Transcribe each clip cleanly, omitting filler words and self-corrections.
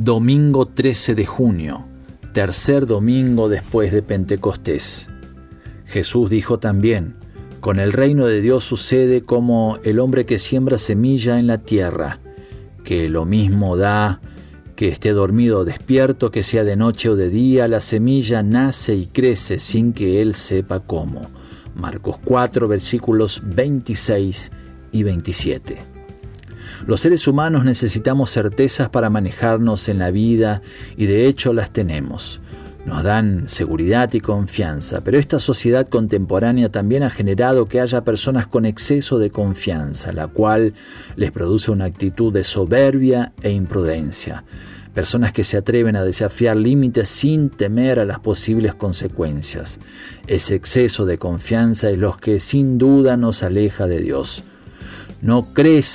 Domingo 13 de junio, tercer domingo después de Pentecostés. Jesús dijo también: con el reino de Dios sucede como el hombre que siembra semilla en la tierra, que lo mismo da que esté dormido o despierto, que sea de noche o de día, la semilla nace y crece sin que él sepa cómo. Marcos 4, versículos 26 y 27. Los seres humanos necesitamos certezas para manejarnos en la vida y de hecho las tenemos. Nos dan seguridad y confianza, pero esta sociedad contemporánea también ha generado que haya personas con exceso de confianza, la cual les produce una actitud de soberbia e imprudencia. Personas que se atreven a desafiar límites sin temer a las posibles consecuencias. Ese exceso de confianza es lo que sin duda nos aleja de Dios. No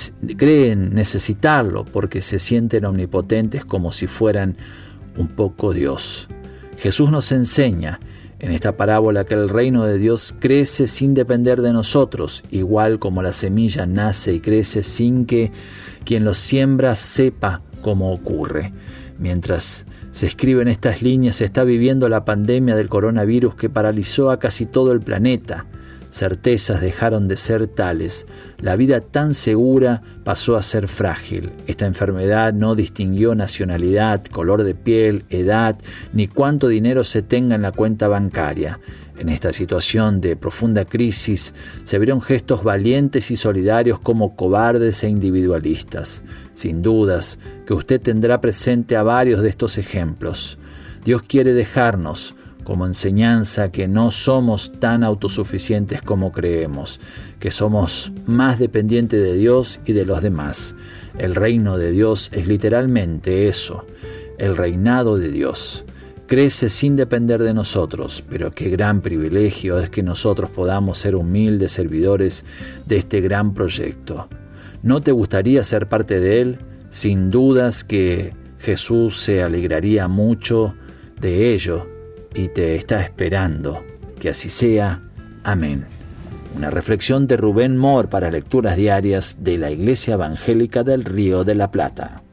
creen necesitarlo porque se sienten omnipotentes como si fueran un poco Dios. Jesús nos enseña en esta parábola que el reino de Dios crece sin depender de nosotros, igual como la semilla nace y crece sin que quien lo siembra sepa cómo ocurre. Mientras se escriben estas líneas, se está viviendo la pandemia del coronavirus que paralizó a casi todo el planeta. Certezas dejaron de ser tales. La vida tan segura pasó a ser frágil. Esta enfermedad no distinguió nacionalidad, color de piel, edad, ni cuánto dinero se tenga en la cuenta bancaria. En esta situación de profunda crisis se vieron gestos valientes y solidarios como cobardes e individualistas. Sin dudas que usted tendrá presente a varios de estos ejemplos. Dios quiere dejarnos como enseñanza que no somos tan autosuficientes como creemos, que somos más dependientes de Dios y de los demás. El reino de Dios es literalmente eso, el reinado de Dios. Crece sin depender de nosotros, pero qué gran privilegio es que nosotros podamos ser humildes servidores de este gran proyecto. ¿No te gustaría ser parte de él? Sin dudas que Jesús se alegraría mucho de ello y te está esperando. Que así sea. Amén. Una reflexión de Rubén Moore para Lecturas Diarias de la Iglesia Evangélica del Río de la Plata.